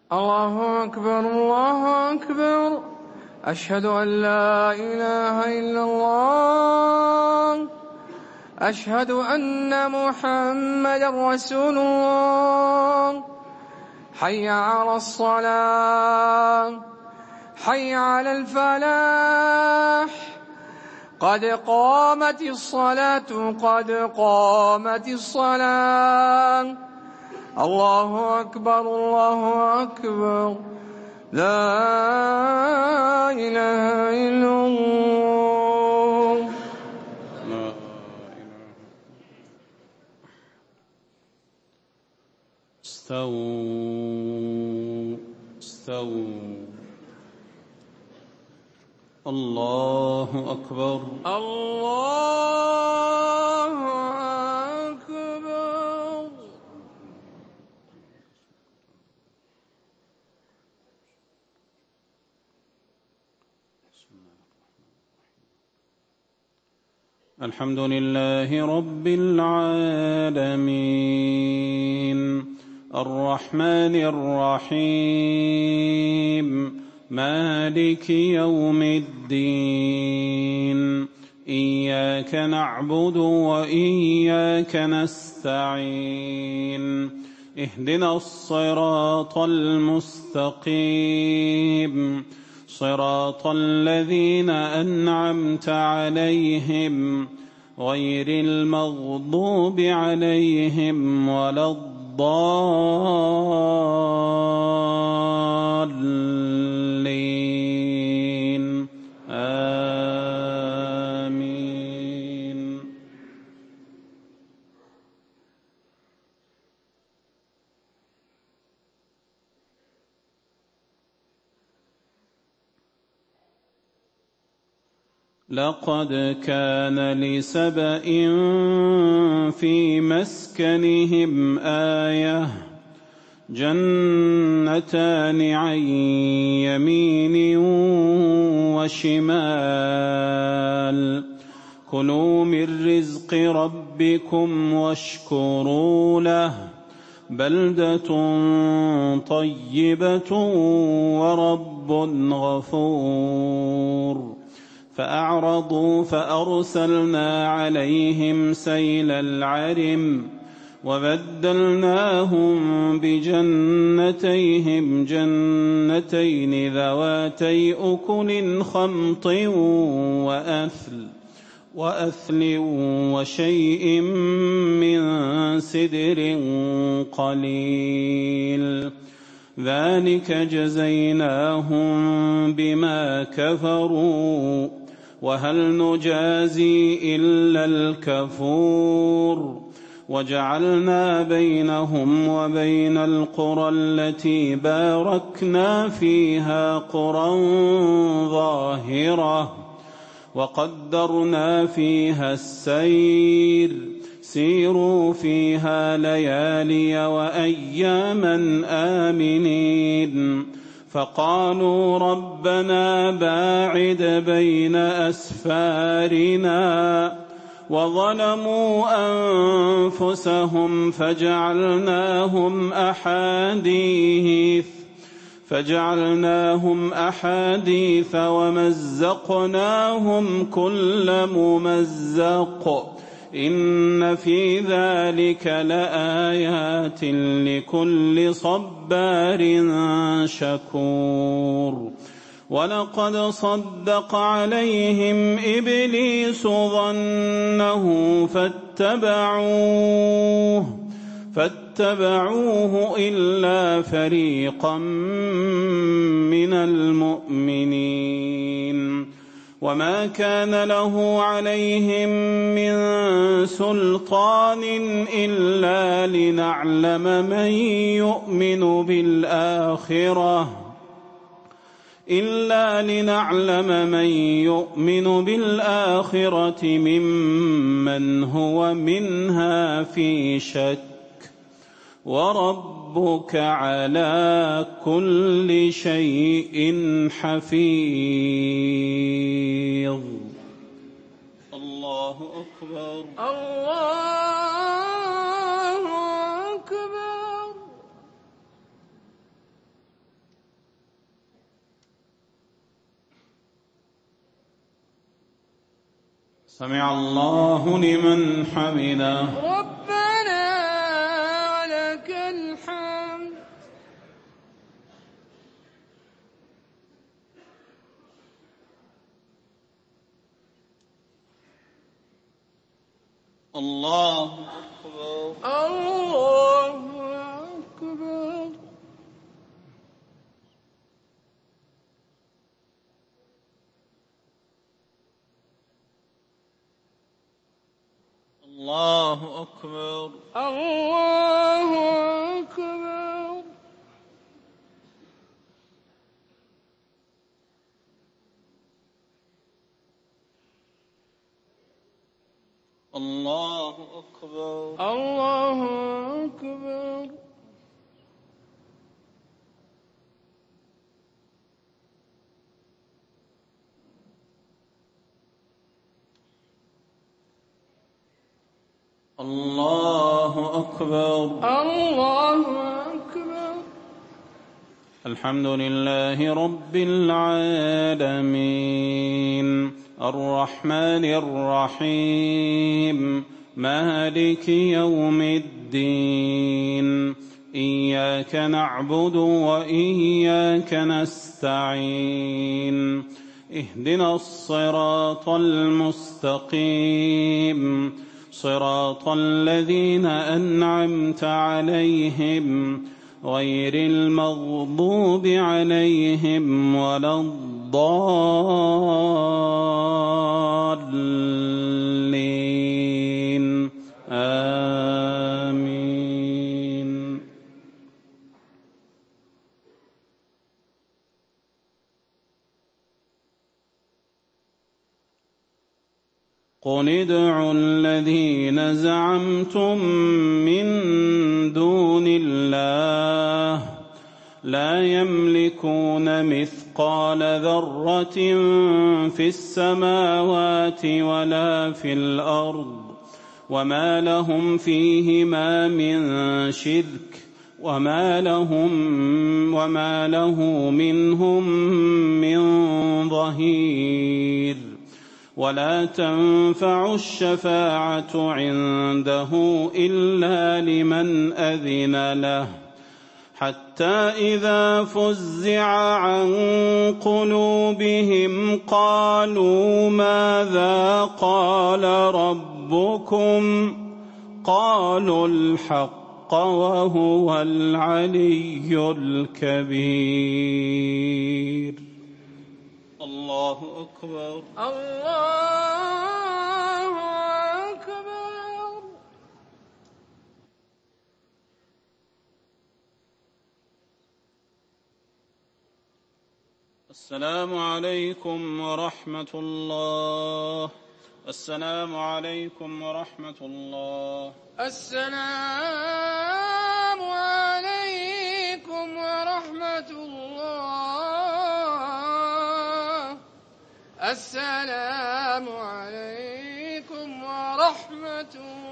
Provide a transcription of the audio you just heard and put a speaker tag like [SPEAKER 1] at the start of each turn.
[SPEAKER 1] الله أكبر الله أكبر. أشهد أن لا إله إلا الله. أشهد أن محمدا رسول الله. حي على الصلاة، حي على الفلاح، قد قامت الصلاة، قد قامت الصلاة. الله أكبر الله أكبر. لا إله إلا الله.
[SPEAKER 2] استووا استووا. الله أكبر
[SPEAKER 1] الله أكبر.
[SPEAKER 2] الحمد لله رب العالمين الرحمن الرحيم مالك يوم الدين. إياك نعبد وإياك نستعين. اهدنا الصراط المستقيم، صراط الذين أنعمت عليهم غير المغضوب عليهم ولا الضالين. آمين. لقد كان لسبإ في مسكنهم آية، جنتان عن يمين وشمال، كلوا من رزق ربكم واشكروا له، بلدة طيبة ورب غفور. فأعرضوا فأرسلنا عليهم سيل العرم، وبدلناهم بجنتيهم جنتين ذواتي أكل خمط وأثل وشيء من سدر قليل، ذلك جزيناهم بما كفروا، وهل نجازي إلا الكفور. وجعلنا بينهم وبين القرى التي باركنا فيها قرى ظاهرة، وقدرنا فيها السير، سيروا فيها ليالي وأياما آمنين. فقالوا ربنا باعد بين أسفارنا، وظلموا أنفسهم فجعلناهم أحاديث ومزقناهم كل ممزق، إن في ذلك لآيات لكل صبار شكور. ولقد صدق عليهم إبليس ظنه فاتبعوه إلا فريقا من المؤمنين. وما كان له عليهم من سلطان إلا لنعلم من يؤمن بالآخرة ممن هو منها في شك، وربك على كل شيء حفيظ. الله أكبر
[SPEAKER 1] الله أكبر.
[SPEAKER 2] سمع الله لمن حمده.
[SPEAKER 1] ربنا ولك الحمد.
[SPEAKER 2] الله أكبر.
[SPEAKER 1] الله أكبر.
[SPEAKER 2] الله أكبر.
[SPEAKER 1] الله أكبر.
[SPEAKER 2] الله أكبر.
[SPEAKER 1] الله أكبر.
[SPEAKER 2] الله أكبر.
[SPEAKER 1] الله أكبر.
[SPEAKER 2] الحمد لله رب العالمين الرحمن الرحيم مالك يوم الدين إياك نعبد وإياك نستعين اهدنا الصراط المستقيم صراط الذين أنعمت عليهم غير المغضوب عليهم ولا الضالين آمين. قل ادعوا الذين زعمتم من دون الله لا يملكون مثقال ذرة في السماوات ولا في الأرض وما لهم فيهما من شرك وما له منهم من ظهير ولا تنفع الشفاعة عنده إلا لمن أذن له حتى إذا فزع عن قلوبهم قالوا ماذا قال ربكم قالوا الحق وهو العلي الكبير. الله أكبر.
[SPEAKER 1] الله أكبر.
[SPEAKER 2] السلام عليكم ورحمة الله. السلام عليكم ورحمة الله.
[SPEAKER 1] السلام عليكم ورحمة الله. السلام عليكم ورحمة الله.